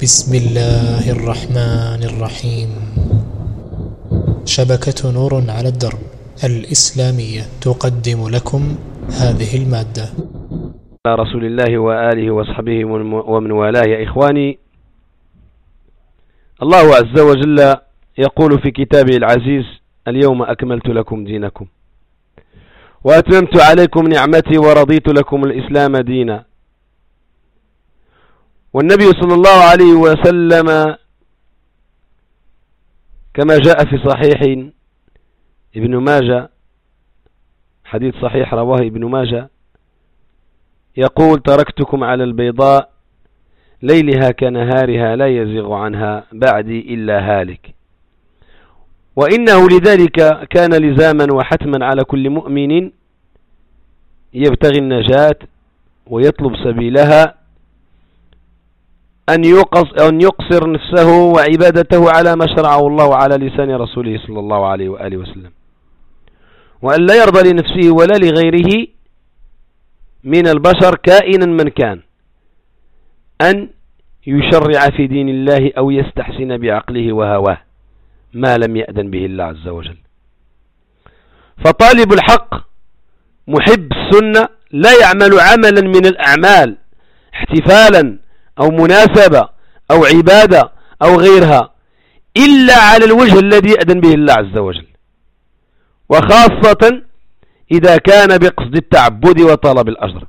بسم الله الرحمن الرحيم. شبكة نور على الدرب الإسلامية تقدم لكم هذه المادة. على رسول الله وآله وصحبه ومن والاه. يا إخواني، الله عز وجل يقول في كتابه العزيز: اليوم أكملت لكم دينكم وأتممت عليكم نعمتي ورضيت لكم الإسلام دينا. والنبي صلى الله عليه وسلم كما جاء في صحيح ابن ماجه، حديث صحيح رواه ابن ماجه، يقول: تركتكم على البيضاء ليلها كنهارها لا يزيغ عنها بعدي إلا هالك. وإنه لذلك كان لزاما وحتما على كل مؤمن يبتغي النجاة ويطلب سبيلها أن يقصر نفسه وعبادته على ما شرعه الله على لسان رسوله صلى الله عليه وآله وسلم، وأن لا يرضى لنفسه ولا لغيره من البشر كائنا من كان أن يشرع في دين الله أو يستحسن بعقله وهواه ما لم يأذن به الله عز وجل. فطالب الحق محب السنة لا يعمل عملا من الأعمال احتفالا أو مناسبة أو عبادة أو غيرها إلا على الوجه الذي يأذن به الله عز وجل، وخاصة إذا كان بقصد التعبد وطلب الأجر.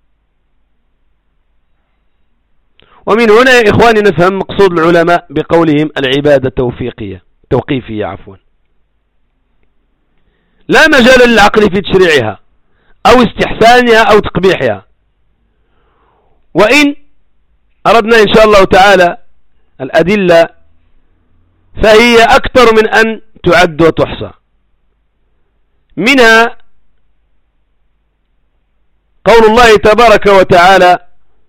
ومن هنا يا إخواني نفهم مقصود العلماء بقولهم العبادة توقيفية. لا مجال للعقل في تشريعها أو استحسانها أو تقبيحها. وإن أردنا إن شاء الله تعالى الأدلة فهي أكثر من أن تعد وتحصى. منها قول الله تبارك وتعالى: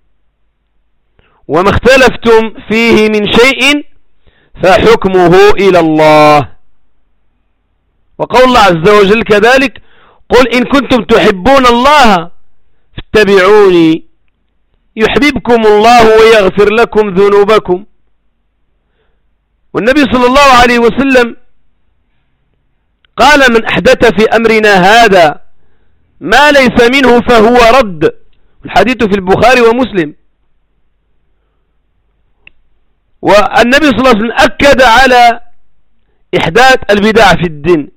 وما اختلفتم فيه من شيء فحكمه إلى الله. وقول الله عز وجل كذلك: قل إن كنتم تحبون الله فاتبعوني يحببكم الله ويغفر لكم ذنوبكم. والنبي صلى الله عليه وسلم قال: من أحدث في أمرنا هذا ما ليس منه فهو رد. الحديث في البخاري ومسلم. والنبي صلى الله عليه وسلم أكد على إحداث البدع في الدين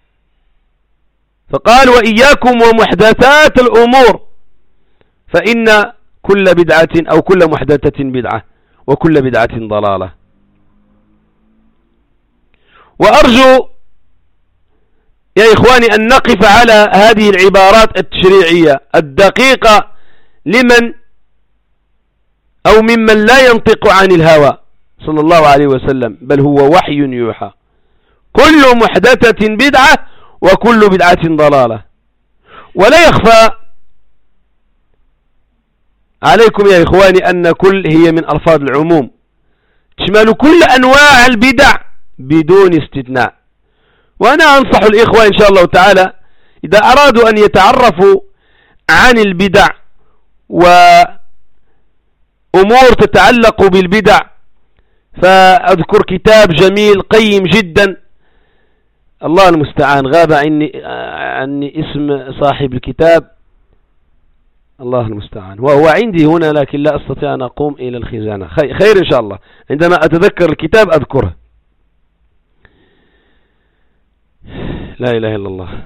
فقال: وإياكم ومحدثات الأمور فإن كل بدعة أو كل محدثة بدعة وكل بدعة ضلالة. وأرجو يا إخواني أن نقف على هذه العبارات التشريعية الدقيقة لمن أو ممن لا ينطق عن الهوى صلى الله عليه وسلم، بل هو وحي يوحى. كل محدثة بدعة وكل بدعة ضلالة. ولا يخفى عليكم يا إخواني أن كل هي من ألفاظ العموم تشمل كل أنواع البدع بدون استثناء. وأنا أنصح الإخوة إن شاء الله تعالى إذا أرادوا أن يتعرفوا عن البدع وأمور تتعلق بالبدع فأذكر كتاب جميل قيم جدا، الله المستعان، غاب عني اسم صاحب الكتاب، الله المستعان، وهو عندي هنا لكن لا أستطيع أن أقوم إلى الخزانة. خير إن شاء الله عندما أتذكر الكتاب أذكره. لا إله إلا الله.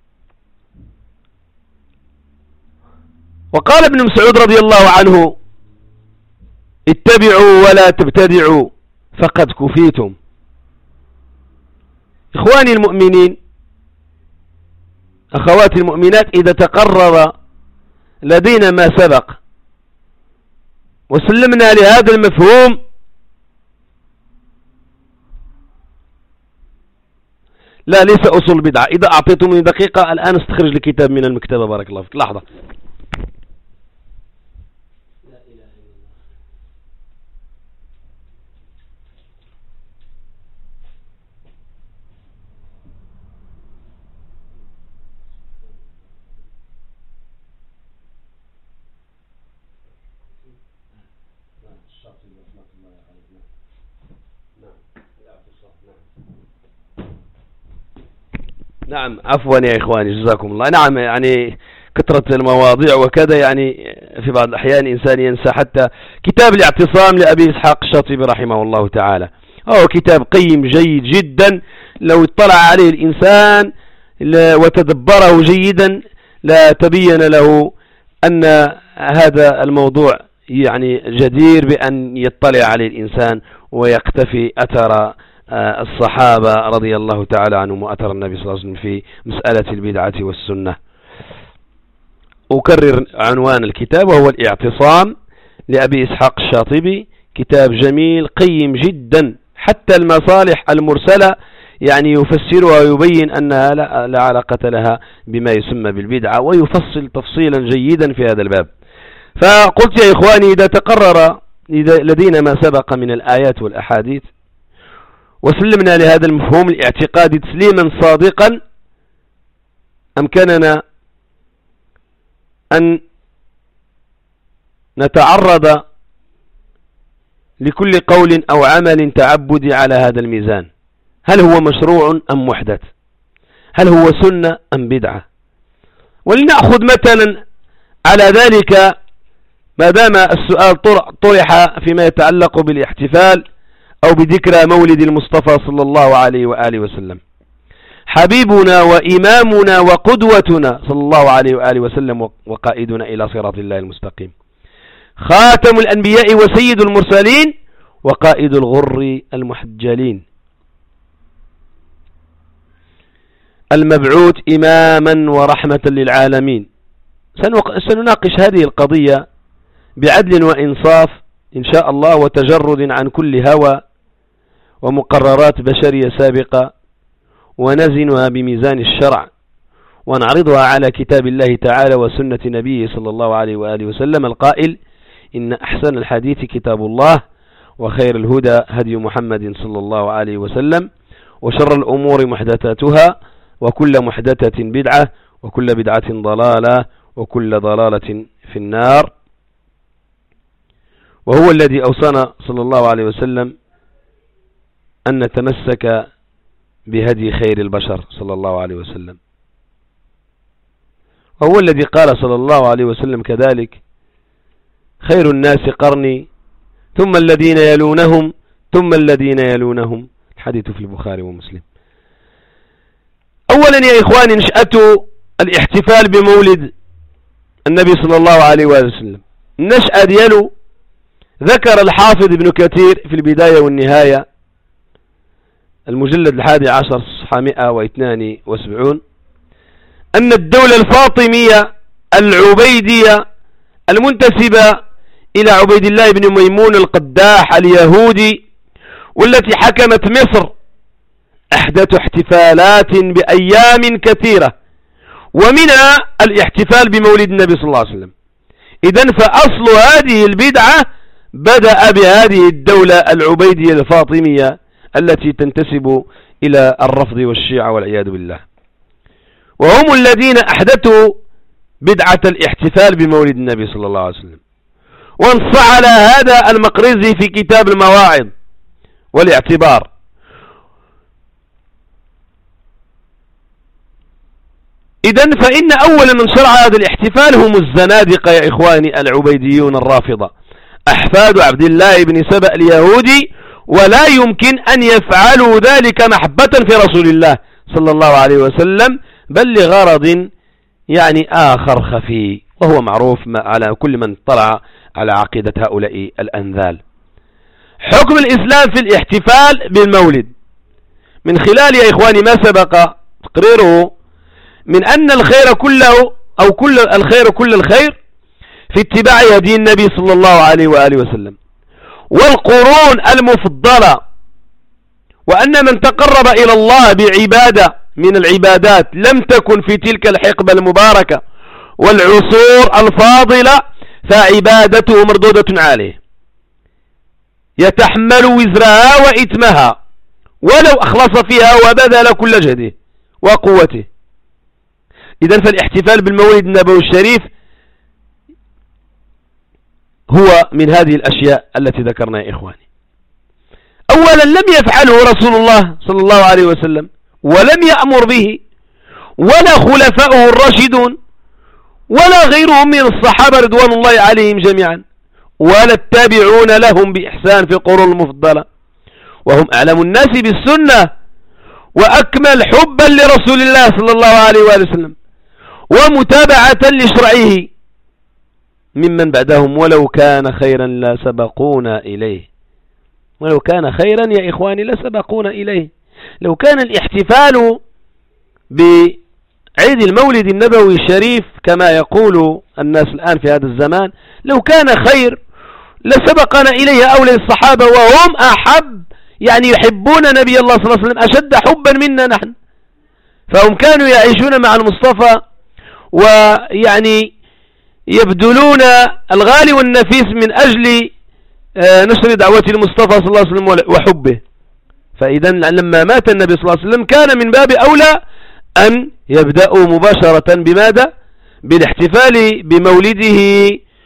وقال ابن مسعود رضي الله عنه: اتبعوا ولا تبتدعوا فقد كفيتم. إخواني المؤمنين، أخواتي المؤمنات، إذا تقرر لدينا ما سبق وسلمنا لهذا المفهوم لا ليس أصول البدعة. إذا أعطيتم دقيقة الآن استخرج الكتاب من المكتبة، بارك الله فيك. لحظة. نعم عفوا يا إخواني جزاكم الله. نعم يعني كثرة المواضيع وكذا يعني في بعض الأحيان إنسان ينسى حتى كتاب الاعتصام لأبي إسحاق الشاطبي رحمه الله تعالى. هو كتاب قيم جيد جدا، لو اطلع عليه الإنسان وتدبره جيدا لا تبين له أن هذا الموضوع يعني جدير بأن يطلع عليه الإنسان ويقتفي أثر الصحابة رضي الله تعالى عنهم وأثر النبي صلى الله عليه وسلم في مسألة البدعة والسنة. أكرر عنوان الكتاب وهو الاعتصام لأبي إسحاق الشاطبي، كتاب جميل قيم جدا، حتى المصالح المرسلة يعني يفسرها ويبين أنها لا علاقة لها بما يسمى بالبدعة، ويفصل تفصيلا جيدا في هذا الباب. فقلت يا إخواني إذا تقرر لدينا ما سبق من الآيات والأحاديث وسلمنا لهذا المفهوم الاعتقادي تسليما صادقا، أمكننا أن نتعرض لكل قول أو عمل تعبدي على هذا الميزان، هل هو مشروع أم محدث، هل هو سنة أم بدعة. ولنأخذ مثلا على ذلك ما دام السؤال طرح فيما يتعلق بالاحتفال أو بذكرى مولد المصطفى صلى الله عليه وآله وسلم، حبيبنا وإمامنا وقدوتنا صلى الله عليه وآله وسلم وقائدنا إلى صراط الله المستقيم، خاتم الأنبياء وسيد المرسلين وقائد الغر المحجلين، المبعوث إماما ورحمة للعالمين. سنناقش هذه القضية بعدل وإنصاف إن شاء الله، وتجرد عن كل هوى ومقررات بشرية سابقة، ونزنها بميزان الشرع، ونعرضها على كتاب الله تعالى وسنة نبيه صلى الله عليه وآله وسلم القائل: إن أحسن الحديث كتاب الله، وخير الهدى هدي محمد صلى الله عليه وسلم، وشر الأمور محدثاتها، وكل محدثة بدعة، وكل بدعة ضلالة، وكل ضلالة في النار. وهو الذي أوصانا صلى الله عليه وسلم أن نتمسك بهدي خير البشر صلى الله عليه وسلم، وهو الذي قال صلى الله عليه وسلم كذلك: خير الناس قرني ثم الذين يلونهم ثم الذين يلونهم. الحديث في البخاري ومسلم. أولا يا إخواني، نشأة الاحتفال بمولد النبي صلى الله عليه وسلم، النشأة دياله ذكر الحافظ ابن كثير في البداية والنهاية المجلد 11 صفحة 172 أن الدولة الفاطمية العبيدية المنتسبة إلى عبيد الله بن ميمون القداح اليهودي، والتي حكمت مصر، أحدث احتفالات بأيام كثيرة، ومنها الاحتفال بمولد النبي صلى الله عليه وسلم. إذن فأصل هذه البدعة بدأ بهذه الدولة العبيدية الفاطمية التي تنتسب إلى الرفض والشيعة والعياذ بالله، وهم الذين أحدثوا بدعة الاحتفال بمولد النبي صلى الله عليه وسلم. وانص على هذا المقرزي في كتاب المواعظ والاعتبار. إذن فإن أول من شرع هذا الاحتفال هم الزنادقة يا إخواني العبيديون الرافضة، أحفاد عبد الله بن سبأ اليهودي، ولا يمكن أن يفعلوا ذلك محبة في رسول الله صلى الله عليه وسلم، بل لغرض يعني آخر خفي، وهو معروف على كل من طلع على عقيدة هؤلاء الأنذال. حكم الإسلام في الاحتفال بالمولد من خلال يا إخواني ما سبق تقريره من أن الخير كله أو كل الخير في اتباع هدي النبي صلى الله عليه وآله وسلم والقرون المفضلة، وأن من تقرب إلى الله بعبادة من العبادات لم تكن في تلك الحقبة المباركة والعصور الفاضلة فعبادته مردودة عليه، يتحمل وزرها وإثمها ولو أخلص فيها وبذل كل جهده وقوته. إذن فالاحتفال بالمولد النبوي الشريف هو من هذه الأشياء التي ذكرنا يا إخواني. أولا لم يفعله رسول الله صلى الله عليه وسلم، ولم يأمر به، ولا خلفاؤه الراشدون، ولا غيرهم من الصحابة رضوان الله عليهم جميعا، ولا التابعون لهم بإحسان في القرون المفضلة، وهم أعلم الناس بالسنة وأكمل حبا لرسول الله صلى الله عليه وآله وسلم ومتابعة لشرعه ممن بعدهم، ولو كان خيرا لا سبقونا إليه. ولو كان خيرا يا إخواني لسبقونا إليه. لو كان الاحتفال بعيد المولد النبوي الشريف كما يقول الناس الآن في هذا الزمان، لو كان خير لسبقنا إليه أولى الصحابة، وهم أحب، يعني يحبون نبي الله صلى الله عليه وسلم أشد حبا منا نحن، فهم كانوا يعيشون مع المصطفى ويعني يبذلون الغالي والنفيس من أجل نشر دعوة المصطفى صلى الله عليه وسلم وحبه. فإذا لما مات النبي صلى الله عليه وسلم كان من باب أولى أن يبدأوا مباشرة بماذا؟ بالاحتفال بمولده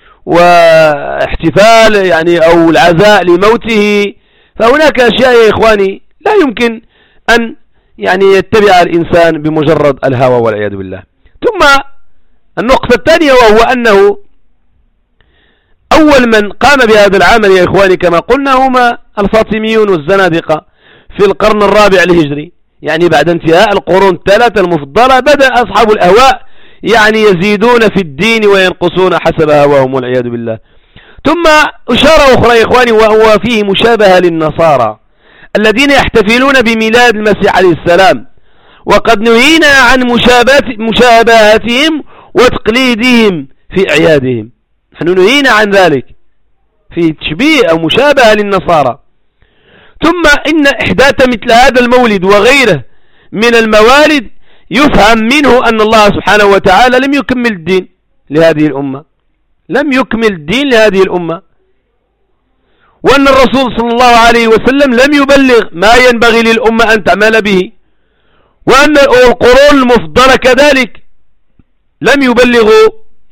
واحتفال يعني أو العزاء لموته. فهناك أشياء يا إخواني لا يمكن أن يعني يتبع الإنسان بمجرد الهوى والعياذ بالله. ثم النقطة الثانية وهو أنه أول من قام بهذا العمل يا إخواني كما قلنا هما الفاطميون والزنادقة في القرن الرابع الهجري، يعني بعد انتهاء القرون الثلاثة المفضلة بدأ أصحاب الأهواء يعني يزيدون في الدين وينقصون حسب هواهم والعياذ بالله. ثم إشارة أخرى يا إخواني وهو فيه مشابهة للنصارى الذين يحتفلون بميلاد المسيح عليه السلام، وقد نهينا عن مشابهتهم وتقليدهم في أعيادهم. نحن نهينا عن ذلك في تشبيه أو مشابهة للنصارى. ثم إن إحداث مثل هذا المولد وغيره من الموالد يفهم منه أن الله سبحانه وتعالى لم يكمل الدين لهذه الأمة، لم يكمل الدين لهذه الأمة، وأن الرسول صلى الله عليه وسلم لم يبلغ ما ينبغي للأمة أن تعمل به، وأن القرون المفضلة كذلك لم يبلغوا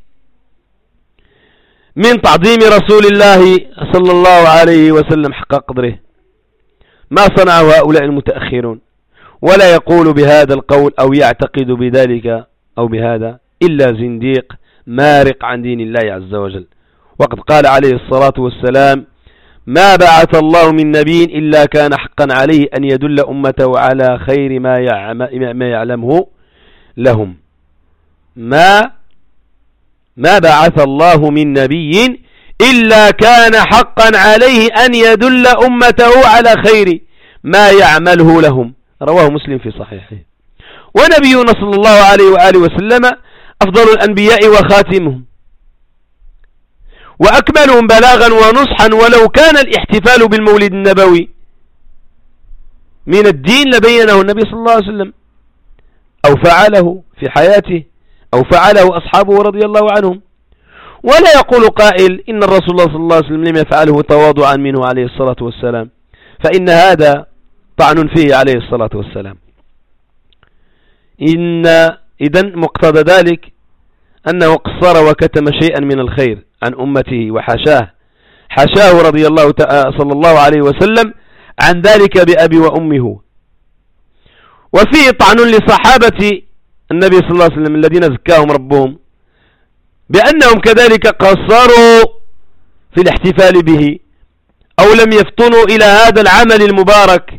من تعظيم رسول الله صلى الله عليه وسلم حق قدره. ما صنعه هؤلاء المتأخرون، ولا يقول بهذا القول أو يعتقد بذلك أو بهذا إلا زنديق مارق عن دين الله عز وجل. وقد قال عليه الصلاة والسلام: ما بعث الله من نبي إلا كان حقا عليه أن يدل أمته على خير ما يعلمه لهم. ما بعث الله من نبي إلا كان حقا عليه أن يدل أمته على خير ما يعمله لهم. رواه مسلم في صحيحه. ونبينا صلى الله عليه وآله وسلم أفضل الأنبياء وخاتمهم وأكملهم بلاغا ونصحا، ولو كان الاحتفال بالمولد النبوي من الدين لبينه النبي صلى الله عليه وسلم أو فعله في حياته أو فعله أصحابه رضي الله عنهم. ولا يقول قائل إن الرسول صلى الله عليه وسلم لم يفعله تواضعا منه عليه الصلاة والسلام، فإن هذا طعن فيه عليه الصلاة والسلام. إذن مقتضى ذلك أنه قصر وكتم شيئا من الخير عن أمته، حاشاه رضي الله صلى الله عليه وسلم عن ذلك بأبي وأمه. وفيه طعن لصحابة النبي صلى الله عليه وسلم الذين زكاهم ربهم بأنهم كذلك قصروا في الاحتفال به أو لم يفطنوا إلى هذا العمل المبارك.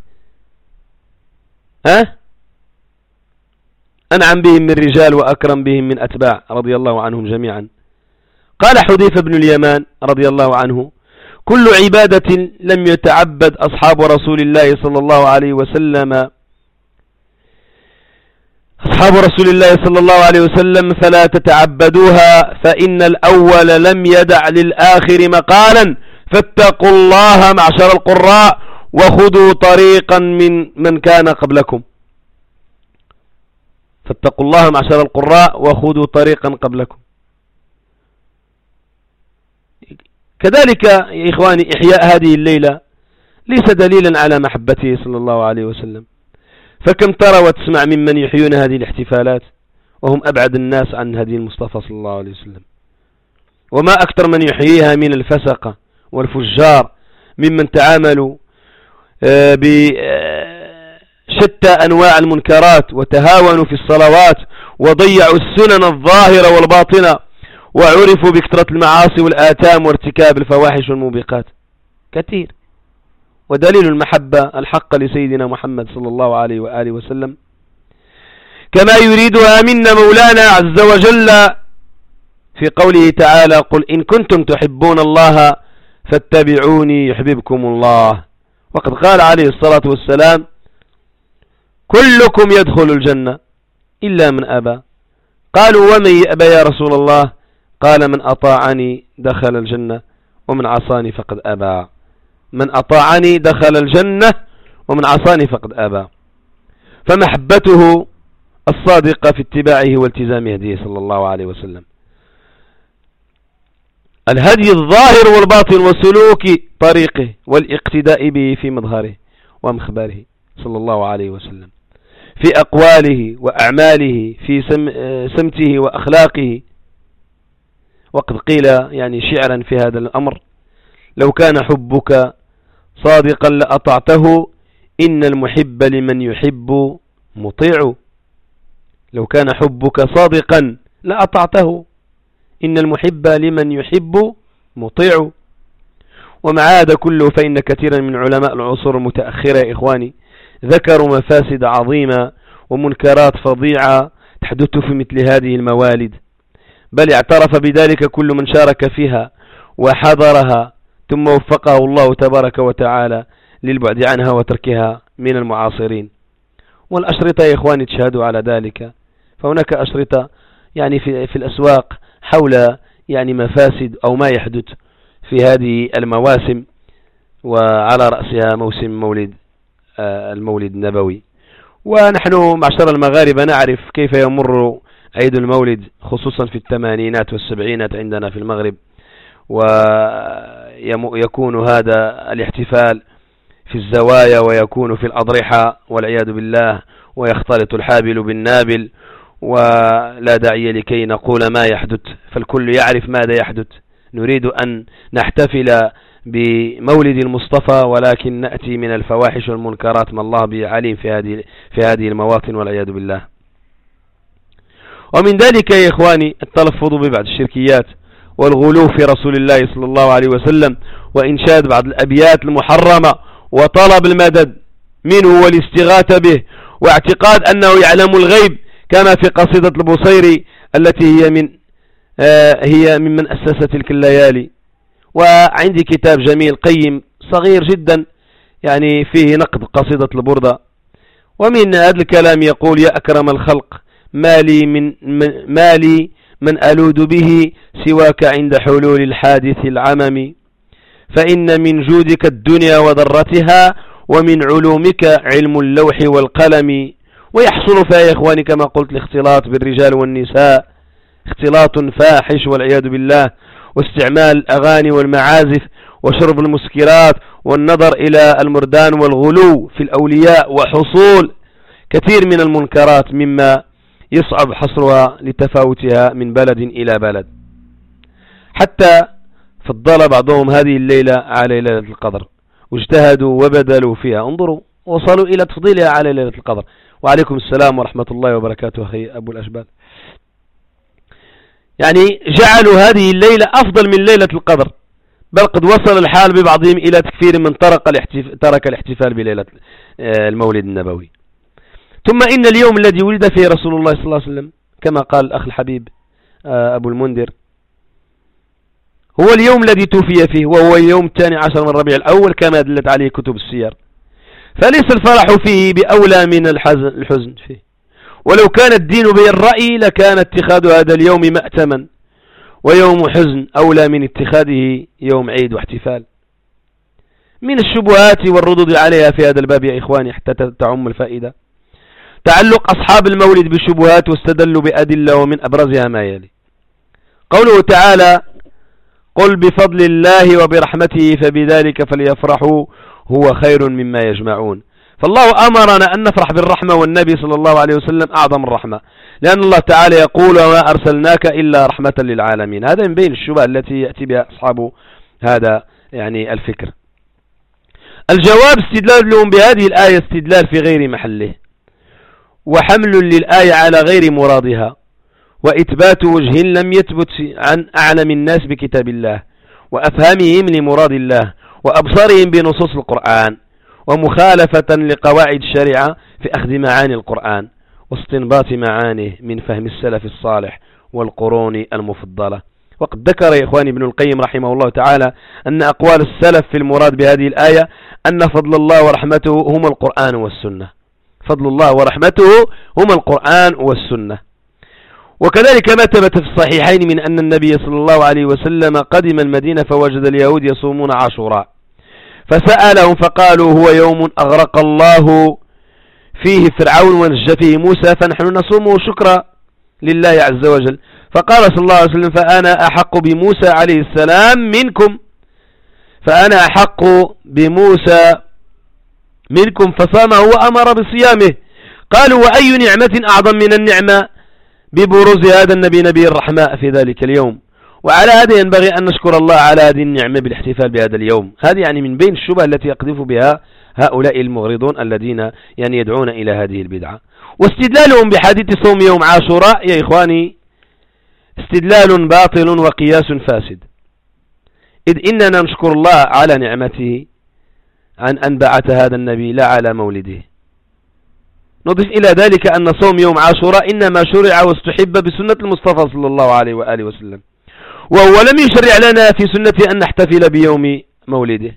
أنعم بهم من رجال وأكرم بهم من أتباع رضي الله عنهم جميعا. قال حذيفة بن اليمان رضي الله عنه: كل عبادة لم يتعبد أصحاب رسول الله صلى الله عليه وسلم فلا تتعبدوها، فإن الأول لم يدع للآخر مقالا، فاتقوا الله معشر القراء وخذوا طريقا من كان قبلكم. فاتقوا الله معشر القراء وخذوا طريقا قبلكم. كذلك يا إخواني إحياء هذه الليلة ليس دليلا على محبته صلى الله عليه وسلم، فكم ترى وتسمع ممن يحيون هذه الاحتفالات وهم أبعد الناس عن هدي المصطفى صلى الله عليه وسلم، وما أكثر من يحييها من الفسقة والفجار ممن تعاملوا بشتى أنواع المنكرات وتهاونوا في الصلوات وضيعوا السنن الظاهرة والباطنة وعرفوا بكثرة المعاصي والآثام وارتكاب الفواحش والموبقات كثير. ودليل المحبة الحق لسيدنا محمد صلى الله عليه وآله وسلم كما يريدها منا مولانا عز وجل في قوله تعالى: قل إن كنتم تحبون الله فاتبعوني يحببكم الله. وقد قال عليه الصلاة والسلام: كلكم يدخل الجنة إلا من أبى. قالوا: ومن يأبى يا رسول الله؟ قال: من أطاعني دخل الجنة ومن عصاني فقد أبى. من أطاعني دخل الجنة ومن عصاني فقد أبى. فمحبته الصادقة في اتباعه والتزام هديه صلى الله عليه وسلم، الهدي الظاهر والباطن وسلوك طريقه والاقتداء به في مظهره ومخبره صلى الله عليه وسلم، في أقواله وأعماله، في سمته وأخلاقه. وقد قيل يعني شعرا في هذا الأمر: لو كان حبك صادقا لأطعته إن المحب لمن يحب مطيع. لو كان حبك صادقا لأطعته إن المحب لمن يحب مطيع. ومع هذا كله فإن كثيرا من علماء العصور المتأخرة يا إخواني ذكروا مفاسد عظيمة ومنكرات فظيعة تحدث في مثل هذه الموالد، بل اعترف بذلك كل من شارك فيها وحضرها ثم وفقه الله تبارك وتعالى للبعد عنها وتركها من المعاصرين. والأشرطة يا إخواني تشهدوا على ذلك. فهناك أشرطة يعني في الأسواق حول يعني مفاسد أو ما يحدث في هذه المواسم، وعلى رأسها موسم المولد النبوي. ونحن معشر المغاربة نعرف كيف يمر عيد المولد خصوصا في الثمانينات والسبعينات عندنا في المغرب، ويكون هذا الاحتفال في الزوايا ويكون في الأضرحة والعياذ بالله، ويختلط الحابل بالنابل، ولا داعي لكي نقول ما يحدث فالكل يعرف ماذا يحدث. نريد أن نحتفل بمولد المصطفى ولكن نأتي من الفواحش والمنكرات ما الله به عليم في هذه المواطن والعياذ بالله. ومن ذلك يا إخواني التلفظ ببعض الشركيات والغلو في رسول الله صلى الله عليه وسلم، وإنشاد بعض الأبيات المحرمة وطلب المدد منه والاستغاثة به، واعتقاد أنه يعلم الغيب كما في قصيدة البصيري التي هي ممن أسس تلك الليالي. وعندي كتاب جميل قيم صغير جدا يعني فيه نقد قصيدة البردة. ومن هذا الكلام يقول: يا أكرم الخلق مالي من ألوذ به سواك عند حلول الحادث العمم، فإن من جودك الدنيا وضرتها ومن علومك علم اللوح والقلم. ويحصل فيها يا إخواني كما قلت الاختلاط بالرجال والنساء اختلاط فاحش والعياذ بالله، واستعمال الأغاني والمعازف وشرب المسكرات والنظر إلى المردان والغلو في الأولياء، وحصول كثير من المنكرات مما يصعب حصرها لتفاوتها من بلد إلى بلد. حتى فضل بعضهم هذه الليلة على ليلة القدر واجتهدوا وبذلوا فيها. انظروا وصلوا إلى تفضيلها على ليلة القدر. وعليكم السلام ورحمة الله وبركاته أخي أبو الأشبال. يعني جعلوا هذه الليلة أفضل من ليلة القدر، بل قد وصل الحال ببعضهم إلى تكفير من ترك الاحتفال بليلة المولد النبوي. ثم إن اليوم الذي ولد فيه رسول الله صلى الله عليه وسلم كما قال الأخ الحبيب أبو المنذر هو اليوم الذي توفي فيه، وهو اليوم 12 من ربيع الأول كما دلت عليه كتب السير. فليس الفرح فيه بأولى من الحزن فيه. ولو كان الدين بالرأي لكان اتخاذ هذا اليوم مأتما ويوم حزن أولى من اتخاذه يوم عيد واحتفال. من الشبهات والردود عليها في هذا الباب يا إخواني حتى تعم الفائدة تعلق أصحاب المولد بالشبهات، واستدلوا بأدلة ومن أبرزها ما يلي: قوله تعالى: قل بفضل الله وبرحمته فبذلك فليفرحوا هو خير مما يجمعون. فالله أمرنا أن نفرح بالرحمة، والنبي صلى الله عليه وسلم أعظم الرحمة، لأن الله تعالى يقول وما أرسلناك إلا رحمة للعالمين. هذا من بين الشبهة التي يأتي بها أصحاب هذا يعني الفكر. الجواب استدلالهم بهذه الآية استدلال في غير محله، وحمل للآية على غير مرادها، وإثبات وجه لم يثبت عن أعلم الناس بكتاب الله وأفهمهم لمراد الله وأبصارهم بنصوص القرآن، ومخالفة لقواعد الشريعة في أخذ معاني القرآن واستنباط معانيه من فهم السلف الصالح والقرون المفضلة. وقد ذكر يا إخواني ابن القيم رحمه الله تعالى أن أقوال السلف في المراد بهذه الآية أن فضل الله ورحمته هما القرآن والسنة. فضل الله ورحمته هما القرآن والسنة. وكذلك ما ثبت في الصحيحين من أن النبي صلى الله عليه وسلم قدم المدينة فوجد اليهود يصومون عاشوراء، فسألهم فقالوا هو يوم أغرق الله فيه فرعون ونجى فيه موسى فنحن نصومه شكرا لله عز وجل. فقال صلى الله عليه وسلم فأنا أحق بموسى عليه السلام منكم، فأنا أحق بموسى منكم، فصامه وأمر بصيامه. قالوا وأي نعمة أعظم من النعمة ببروز هذا النبي نبي الرحمة في ذلك اليوم؟ وعلى هذا ينبغي أن نشكر الله على هذه النعمة بالاحتفال بهذا اليوم. هذه يعني من بين الشبهة التي يقذف بها هؤلاء المغرضون الذين يعني يدعون إلى هذه البدعة. واستدلالهم بحديث صوم يوم عاشوراء يا إخواني استدلال باطل وقياس فاسد، إذ إننا نشكر الله على نعمته عن أن بعث هذا النبي لا على مولده. نضيف إلى ذلك أن صوم يوم عاشوراء إنما شرع واستحب بسنة المصطفى صلى الله عليه وآله وسلم، وهو لم يشرع لنا في سنة أن نحتفل بيوم مولده.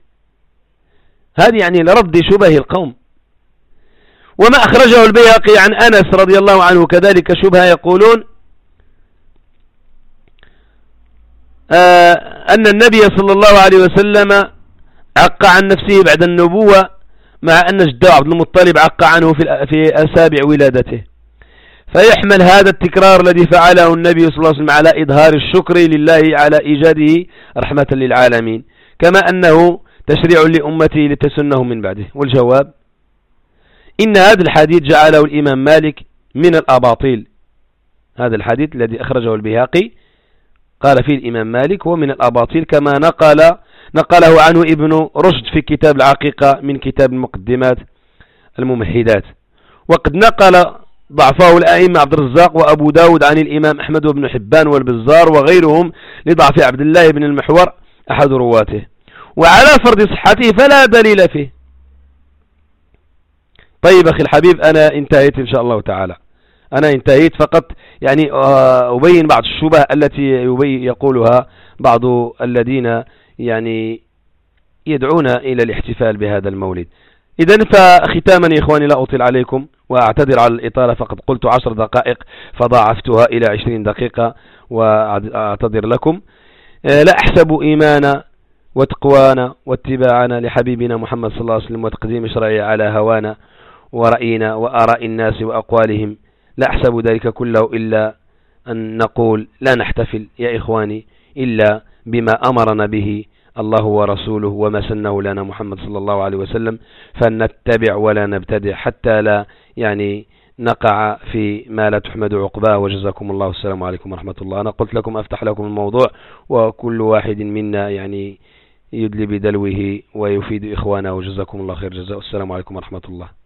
هذه يعني لرد شبه القوم. وما أخرجه البيهقي عن أنس رضي الله عنه كذلك شبهة، يقولون أن النبي صلى الله عليه وسلم عق عن نفسه بعد النبوة، مع أن جده عبد المطلب عق عنه في أسابع ولادته. فيحمل هذا التكرار الذي فعله النبي صلى الله عليه وسلم على إظهار الشكر لله على إيجاده رحمة للعالمين، كما أنه تشريع لأمته لتسنه من بعده. والجواب إن هذا الحديث جعله الإمام مالك من الأباطيل. هذا الحديث الذي أخرجه البيهقي قال فيه الإمام مالك هو من الأباطيل، كما نقله عنه ابن رشد في كتاب العقيقة من كتاب المقدمات الممهدات. وقد نقل ضعفه الأئمة عبد الرزاق وأبو داود عن الإمام أحمد وابن حبان والبزار وغيرهم لضعف عبد الله بن المحور أحد رواته، وعلى فرض صحته فلا دليل فيه. طيب أخي الحبيب، أنا انتهيت إن شاء الله تعالى، أنا انتهيت فقط يعني أبين بعض الشبه التي يقولها بعض الذين يعني يدعون إلى الاحتفال بهذا المولد. إذن فختاما يا إخواني لا أطيل عليكم وأعتذر على الإطالة، فقد قلت 10 دقائق فضاعفتها إلى 20 دقيقة وأعتذر لكم. لا أحسب إيمانا وتقوانا واتباعنا لحبيبنا محمد صلى الله عليه وسلم وتقديم شرعه على هوانا ورأينا وآراء الناس وأقوالهم، لا أحسب ذلك كله إلا أن نقول لا نحتفل يا إخواني إلا بما أمرنا به الله ورسوله وما سنه لنا محمد صلى الله عليه وسلم، فنتبع ولا نبتدع حتى لا يعني نقع في ما لا تحمد عقباه. وجزاكم الله، السلام عليكم ورحمة الله. أنا قلت لكم أفتح لكم الموضوع، وكل واحد منا يعني يدلي بدلوه ويفيد إخوانه. وجزاكم الله خير جزاء. السلام عليكم ورحمة الله.